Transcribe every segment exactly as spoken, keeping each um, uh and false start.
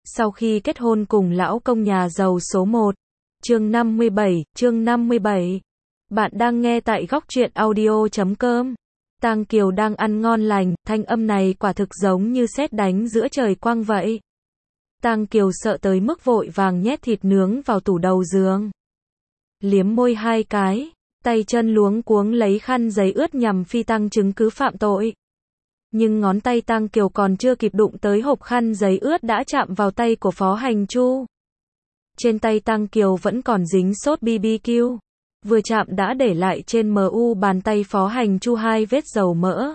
sau khi kết hôn cùng lão công nhà giàu số một. Chương năm mươi bảy, chương năm mươi bảy. Bạn đang nghe tại góc truyện audio chấm com. Tang Kiều đang ăn ngon lành, thanh âm này quả thực giống như sét đánh giữa trời quang vậy. Tang Kiều sợ tới mức vội vàng nhét thịt nướng vào tủ đầu giường. Liếm môi hai cái, tay chân luống cuống lấy khăn giấy ướt nhằm phi tăng chứng cứ phạm tội. Nhưng ngón tay Tang Kiều còn chưa kịp đụng tới hộp khăn giấy ướt đã chạm vào tay của Phó Hành Chu. Trên tay Tang Kiều vẫn còn dính sốt bê bê quy, vừa chạm đã để lại trên mu bàn tay Phó Hành Chu hai vết dầu mỡ.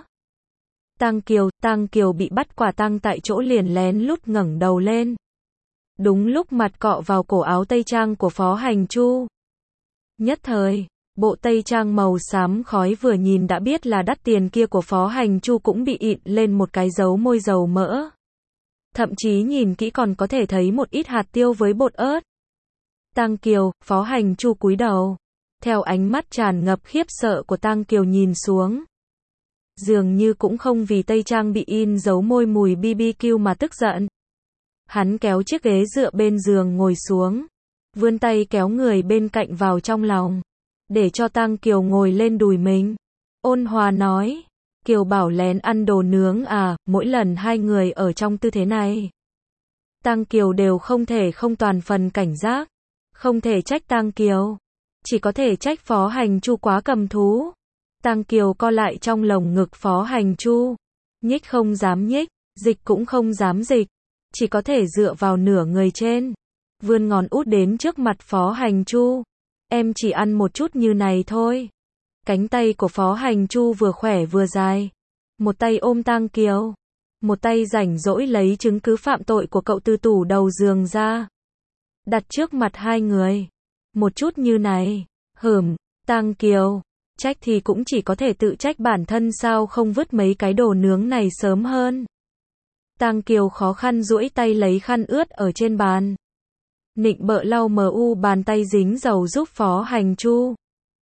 Tang Kiều, Tang Kiều bị bắt quả tang tại chỗ liền lén lút ngẩng đầu lên. Đúng lúc mặt cọ vào cổ áo tây trang của Phó Hành Chu. Nhất thời, bộ tây trang màu xám khói vừa nhìn đã biết là đắt tiền kia của Phó Hành Chu cũng bị ịn lên một cái dấu môi dầu mỡ. Thậm chí nhìn kỹ còn có thể thấy một ít hạt tiêu với bột ớt. Tang Kiều, Phó Hành Chu cúi đầu. Theo ánh mắt tràn ngập khiếp sợ của Tang Kiều nhìn xuống. Dường như cũng không vì tây trang bị in dấu môi mùi bê bê quy mà tức giận. Hắn kéo chiếc ghế dựa bên giường ngồi xuống. Vươn tay kéo người bên cạnh vào trong lòng. Để cho Tang Kiều ngồi lên đùi mình. Ôn hòa nói. Kiều bảo lén ăn đồ nướng à, mỗi lần hai người ở trong tư thế này. Tang Kiều đều không thể không toàn phần cảnh giác. Không thể trách Tang Kiều. Chỉ có thể trách Phó Hành Chu quá cầm thú. Tang Kiều co lại trong lồng ngực Phó Hành Chu. Nhích không dám nhích, dịch cũng không dám dịch. Chỉ có thể dựa vào nửa người trên. Vươn ngón út đến trước mặt Phó Hành Chu. Em chỉ ăn một chút như này thôi. Cánh tay của Phó Hành Chu vừa khỏe vừa dài. Một tay ôm Tang Kiều. Một tay rảnh rỗi lấy chứng cứ phạm tội của cậu từ tủ đầu giường ra. Đặt trước mặt hai người. Một chút như này. Hửm, Tang Kiều. Trách thì cũng chỉ có thể tự trách bản thân sao không vứt mấy cái đồ nướng này sớm hơn. Tang Kiều khó khăn duỗi tay lấy khăn ướt ở trên bàn. Nịnh bợ lau mu bàn tay dính dầu giúp Phó Hành Chu.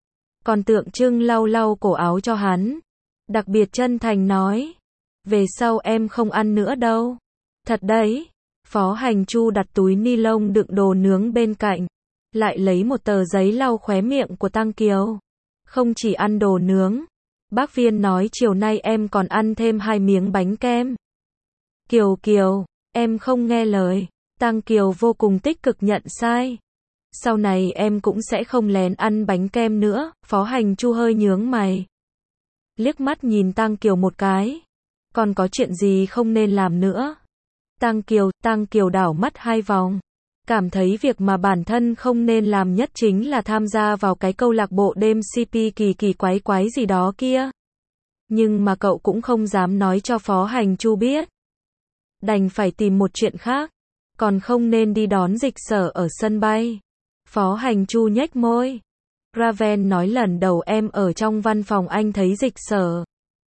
Còn tượng trưng lau lau cổ áo cho hắn. Đặc biệt chân thành nói. Về sau em không ăn nữa đâu. Thật đấy. Phó Hành Chu đặt túi ni lông đựng đồ nướng bên cạnh. Lại lấy một tờ giấy lau khóe miệng của Tang Kiều. Không chỉ ăn đồ nướng. Bác Viên nói chiều nay em còn ăn thêm hai miếng bánh kem. Kiều Kiều, em không nghe lời. Tang Kiều vô cùng tích cực nhận sai. Sau này em cũng sẽ không lén ăn bánh kem nữa. Phó Hành Chu hơi nhướng mày. Liếc mắt nhìn Tang Kiều một cái. Còn có chuyện gì không nên làm nữa? Tang Kiều, Tang Kiều đảo mắt hai vòng. Cảm thấy việc mà bản thân không nên làm nhất chính là tham gia vào cái câu lạc bộ đêm xê pê kỳ kỳ quái quái gì đó kia. Nhưng mà cậu cũng không dám nói cho Phó Hành Chu biết. Đành phải tìm một chuyện khác. Còn không nên đi đón Dịch Sở ở sân bay. Phó Hành Chu nhếch môi. Raven nói lần đầu em ở trong văn phòng anh thấy Dịch Sở.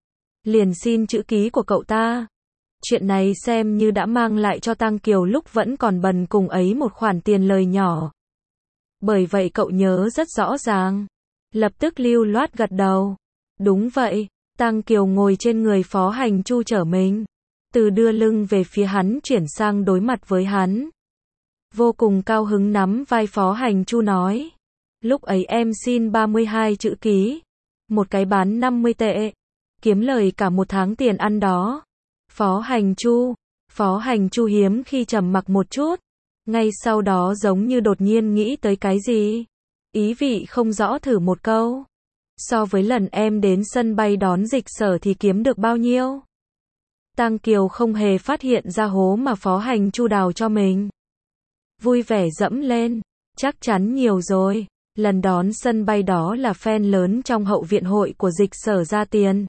Liền xin chữ ký của cậu ta. Chuyện này xem như đã mang lại cho Tang Kiều lúc vẫn còn bần cùng ấy một khoản tiền lời nhỏ. Bởi vậy cậu nhớ rất rõ ràng. Lập tức lưu loát gật đầu. Đúng vậy. Tang Kiều ngồi trên người Phó Hành Chu trở mình. Từ đưa lưng về phía hắn chuyển sang đối mặt với hắn. Vô cùng cao hứng nắm vai Phó Hành Chu nói. Lúc ấy em xin ba mươi hai chữ ký. Một cái bán năm mươi tệ. Kiếm lời cả một tháng tiền ăn đó. Phó Hành Chu. Phó Hành Chu hiếm khi trầm mặc một chút. Ngay sau đó giống như đột nhiên nghĩ tới cái gì. Ý vị không rõ thử một câu. So với lần em đến sân bay đón Dịch Sở thì kiếm được bao nhiêu? Tang Kiều không hề phát hiện ra hố mà Phó Hành Chu đào cho mình. Vui vẻ dẫm lên. Chắc chắn nhiều rồi. Lần đón sân bay đó là fan lớn trong hậu viện hội của Dịch Sở ra tiền.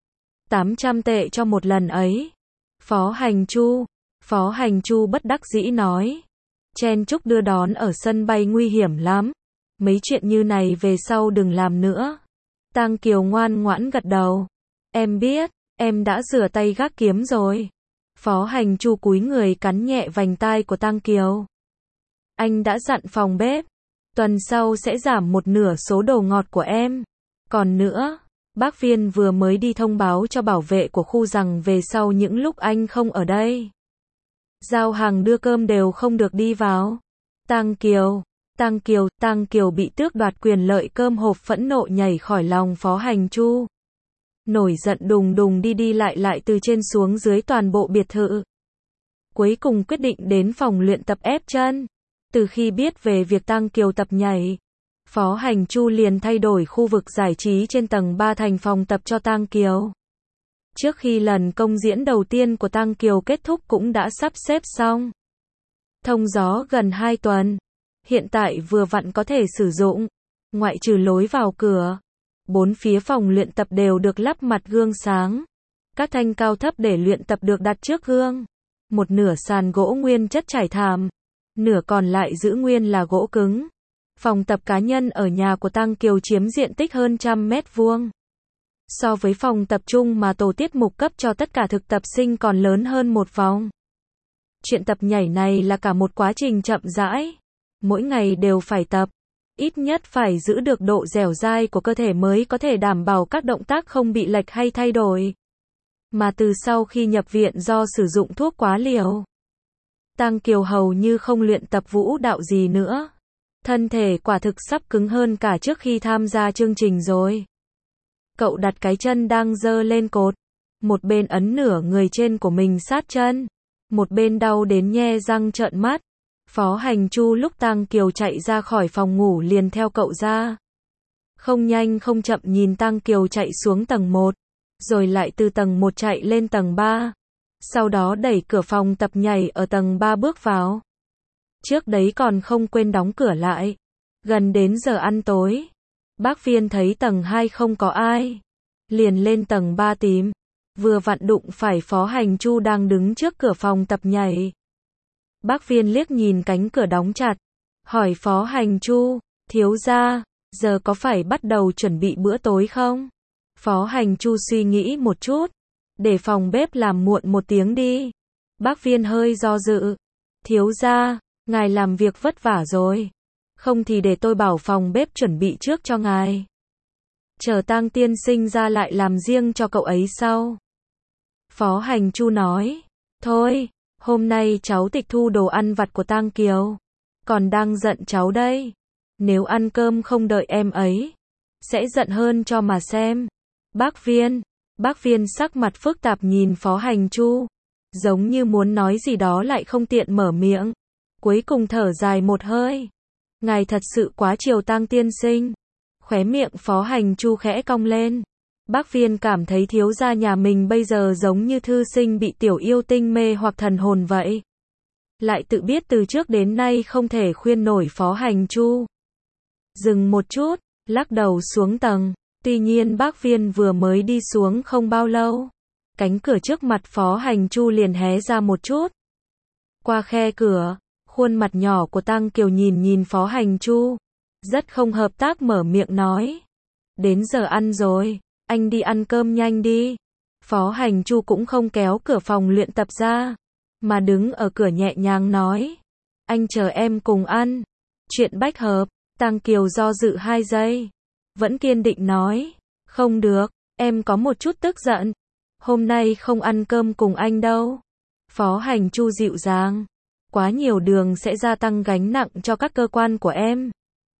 tám trăm tệ cho một lần ấy. Phó Hành Chu. Phó Hành Chu bất đắc dĩ nói. Chen chúc đưa đón ở sân bay nguy hiểm lắm. Mấy chuyện như này về sau đừng làm nữa. Tang Kiều ngoan ngoãn gật đầu. Em biết, em đã rửa tay gác kiếm rồi. Phó Hành Chu cúi người cắn nhẹ vành tai của Tang Kiều. Anh đã dặn phòng bếp. Tuần sau sẽ giảm một nửa số đồ ngọt của em. Còn nữa, bác Viên vừa mới đi thông báo cho bảo vệ của khu rằng về sau những lúc anh không ở đây. Giao hàng đưa cơm đều không được đi vào. Tang Kiều, Tang Kiều, Tang Kiều bị tước đoạt quyền lợi cơm hộp phẫn nộ nhảy khỏi lòng Phó Hành Chu. Nổi giận đùng đùng đi đi lại lại từ trên xuống dưới toàn bộ biệt thự. Cuối cùng quyết định đến phòng luyện tập ép chân. Từ khi biết về việc Tang Kiều tập nhảy, Phó Hành Chu liền thay đổi khu vực giải trí trên tầng ba thành phòng tập cho Tang Kiều. Trước khi lần công diễn đầu tiên của Tang Kiều kết thúc cũng đã sắp xếp xong. Thông gió gần hai tuần. Hiện tại vừa vặn có thể sử dụng. Ngoại trừ lối vào cửa, bốn phía phòng luyện tập đều được lắp mặt gương sáng. Các thanh cao thấp để luyện tập được đặt trước gương. Một nửa sàn gỗ nguyên chất trải thảm, nửa còn lại giữ nguyên là gỗ cứng. Phòng tập cá nhân ở nhà của Tang Kiều chiếm diện tích hơn trăm mét vuông. So với phòng tập trung mà tổ tiết mục cấp cho tất cả thực tập sinh còn lớn hơn một vòng. Chuyện tập nhảy này là cả một quá trình chậm rãi. Mỗi ngày đều phải tập. Ít nhất phải giữ được độ dẻo dai của cơ thể mới có thể đảm bảo các động tác không bị lệch hay thay đổi. Mà từ sau khi nhập viện do sử dụng thuốc quá liều, Tang Kiều hầu như không luyện tập vũ đạo gì nữa. Thân thể quả thực sắp cứng hơn cả trước khi tham gia chương trình rồi. Cậu đặt cái chân đang giơ lên cột, một bên ấn nửa người trên của mình sát chân, một bên đau đến nhe răng trợn mắt. Phó Hành Chu lúc Tang Kiều chạy ra khỏi phòng ngủ liền theo cậu ra. Không nhanh không chậm nhìn Tang Kiều chạy xuống tầng một, rồi lại từ tầng một chạy lên tầng ba. Sau đó đẩy cửa phòng tập nhảy ở tầng ba bước vào. Trước đấy còn không quên đóng cửa lại. Gần đến giờ ăn tối, bác Viên thấy tầng hai không có ai, liền lên tầng ba tìm. Vừa vặn đụng phải Phó Hành Chu đang đứng trước cửa phòng tập nhảy. Bác Viên liếc nhìn cánh cửa đóng chặt, hỏi Phó Hành Chu, thiếu gia, giờ có phải bắt đầu chuẩn bị bữa tối không? Phó Hành Chu suy nghĩ một chút, để phòng bếp làm muộn một tiếng đi. Bác Viên hơi do dự, thiếu gia, ngài làm việc vất vả rồi, không thì để tôi bảo phòng bếp chuẩn bị trước cho ngài. Chờ Tang tiên sinh ra lại làm riêng cho cậu ấy sau. Phó Hành Chu nói, thôi, hôm nay cháu tịch thu đồ ăn vặt của Tang Kiều, còn đang giận cháu đây. Nếu ăn cơm không đợi em ấy, sẽ giận hơn cho mà xem. Bác Viên, bác Viên sắc mặt phức tạp nhìn Phó Hành Chu, giống như muốn nói gì đó lại không tiện mở miệng. Cuối cùng thở dài một hơi. Ngài thật sự quá chiều Tang tiên sinh. Khóe miệng Phó Hành Chu khẽ cong lên. Bác Viên cảm thấy thiếu gia nhà mình bây giờ giống như thư sinh bị tiểu yêu tinh mê hoặc thần hồn vậy. Lại tự biết từ trước đến nay không thể khuyên nổi Phó Hành Chu. Dừng một chút, lắc đầu xuống tầng. Tuy nhiên bác Viên vừa mới đi xuống không bao lâu, cánh cửa trước mặt Phó Hành Chu liền hé ra một chút. Qua khe cửa, khuôn mặt nhỏ của Tang Kiều nhìn nhìn Phó Hành Chu, rất không hợp tác mở miệng nói. Đến giờ ăn rồi, anh đi ăn cơm nhanh đi. Phó Hành Chu cũng không kéo cửa phòng luyện tập ra, mà đứng ở cửa nhẹ nhàng nói. Anh chờ em cùng ăn. Chuyện bách hợp. Tang Kiều do dự hai giây, vẫn kiên định nói. Không được, em có một chút tức giận. Hôm nay không ăn cơm cùng anh đâu. Phó Hành Chu dịu dàng. Quá nhiều đường sẽ gia tăng gánh nặng cho các cơ quan của em.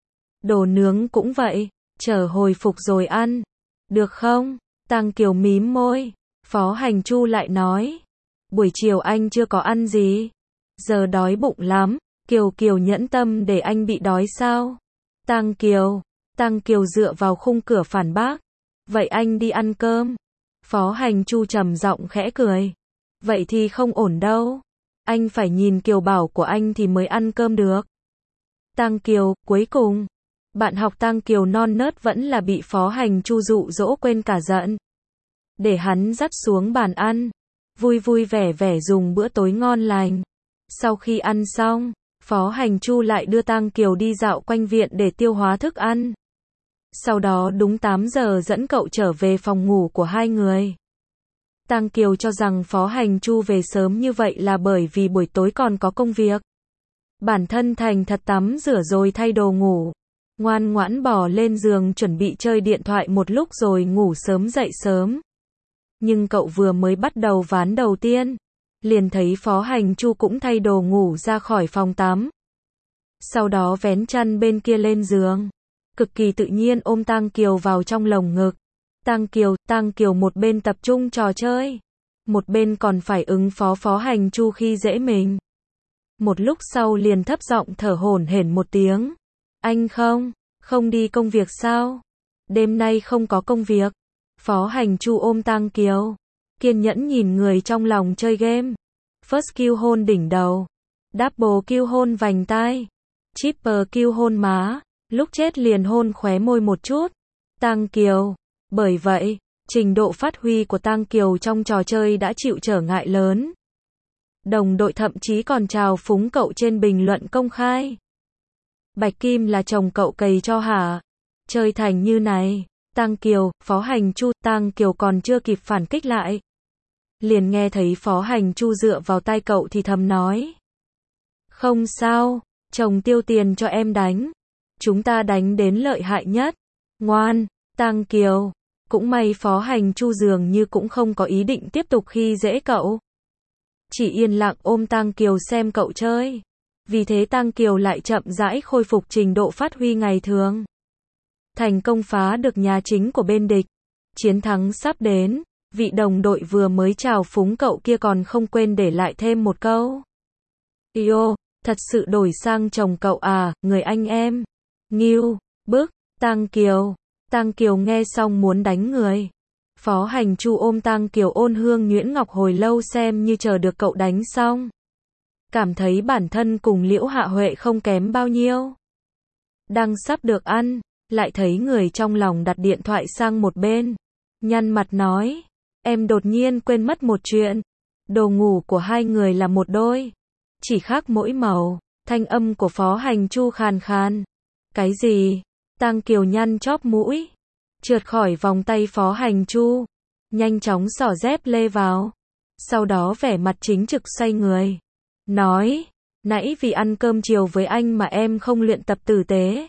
Đồ nướng cũng vậy, chờ hồi phục rồi ăn. Được không? Tang Kiều mím môi. Phó Hành Chu lại nói. Buổi chiều anh chưa có ăn gì. Giờ đói bụng lắm. Kiều Kiều nhẫn tâm để anh bị đói sao? Tang Kiều. Tang Kiều dựa vào khung cửa phản bác. Vậy anh đi ăn cơm. Phó Hành Chu trầm giọng khẽ cười. Vậy thì không ổn đâu. Anh phải nhìn Kiều Bảo của anh thì mới ăn cơm được. Tang Kiều, cuối cùng, bạn học Tang Kiều non nớt vẫn là bị Phó Hành Chu dụ dỗ quên cả giận. Để hắn dắt xuống bàn ăn, vui vui vẻ vẻ dùng bữa tối ngon lành. Sau khi ăn xong, Phó Hành Chu lại đưa Tang Kiều đi dạo quanh viện để tiêu hóa thức ăn. Sau đó đúng tám giờ dẫn cậu trở về phòng ngủ của hai người. Tang Kiều cho rằng Phó Hành Chu về sớm như vậy là bởi vì buổi tối còn có công việc. Bản thân thành thật tắm rửa rồi thay đồ ngủ. Ngoan ngoãn bò lên giường chuẩn bị chơi điện thoại một lúc rồi ngủ sớm dậy sớm. Nhưng cậu vừa mới bắt đầu ván đầu tiên, liền thấy Phó Hành Chu cũng thay đồ ngủ ra khỏi phòng tắm. Sau đó vén chăn bên kia lên giường, cực kỳ tự nhiên ôm Tang Kiều vào trong lồng ngực. Tang Kiều, Tang Kiều một bên tập trung trò chơi, một bên còn phải ứng phó Phó Hành Chu khi dễ mình. Một lúc sau liền thấp giọng thở hổn hển một tiếng. Anh không, không đi công việc sao? Đêm nay không có công việc. Phó Hành Chu ôm Tang Kiều, kiên nhẫn nhìn người trong lòng chơi game. First kill hôn đỉnh đầu, double kill hôn vành tai, triple kill hôn má, lúc chết liền hôn khóe môi một chút. Tang Kiều, bởi vậy, trình độ phát huy của Tang Kiều trong trò chơi đã chịu trở ngại lớn. Đồng đội thậm chí còn trào phúng cậu trên bình luận công khai. Bạch Kim là chồng cậu cày cho hả? Chơi thành như này. Tang Kiều, Phó Hành Chu, Tang Kiều còn chưa kịp phản kích lại. Liền nghe thấy Phó Hành Chu dựa vào tai cậu thì thầm nói. Không sao, chồng tiêu tiền cho em đánh. Chúng ta đánh đến lợi hại nhất. Ngoan, Tang Kiều. Cũng may Phó Hành Chu dường như cũng không có ý định tiếp tục khi dễ cậu. Chỉ yên lặng ôm Tang Kiều xem cậu chơi. Vì thế Tang Kiều lại chậm rãi khôi phục trình độ phát huy ngày thường. Thành công phá được nhà chính của bên địch. Chiến thắng sắp đến, vị đồng đội vừa mới chào phúng cậu kia còn không quên để lại thêm một câu. Yêu, thật sự đổi sang chồng cậu à, người anh em. Nghiêu, bức, Tang Kiều. Tang Kiều nghe xong muốn đánh người. Phó Hành Chu ôm Tang Kiều ôn hương nhuyễn ngọc hồi lâu xem như chờ được cậu đánh xong. Cảm thấy bản thân cùng Liễu Hạ Huệ không kém bao nhiêu. Đang sắp được ăn, lại thấy người trong lòng đặt điện thoại sang một bên. Nhăn mặt nói, em đột nhiên quên mất một chuyện. Đồ ngủ của hai người là một đôi. Chỉ khác mỗi màu. Thanh âm của Phó Hành Chu khàn khàn. Cái gì? Tang Kiều nhăn chóp mũi. Trượt khỏi vòng tay Phó Hành Chu. Nhanh chóng xỏ dép lê vào. Sau đó vẻ mặt chính trực xoay người. Nói, nãy vì ăn cơm chiều với anh mà em không luyện tập tử tế.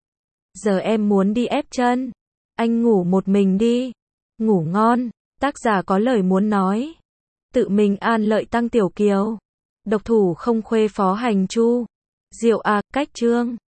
Giờ em muốn đi ép chân. Anh ngủ một mình đi. Ngủ ngon. Tác giả có lời muốn nói. Tự mình an lợi Tăng Tiểu Kiều. Độc thủ không khuê Phó Hành Chu. Diệu à, cách chương.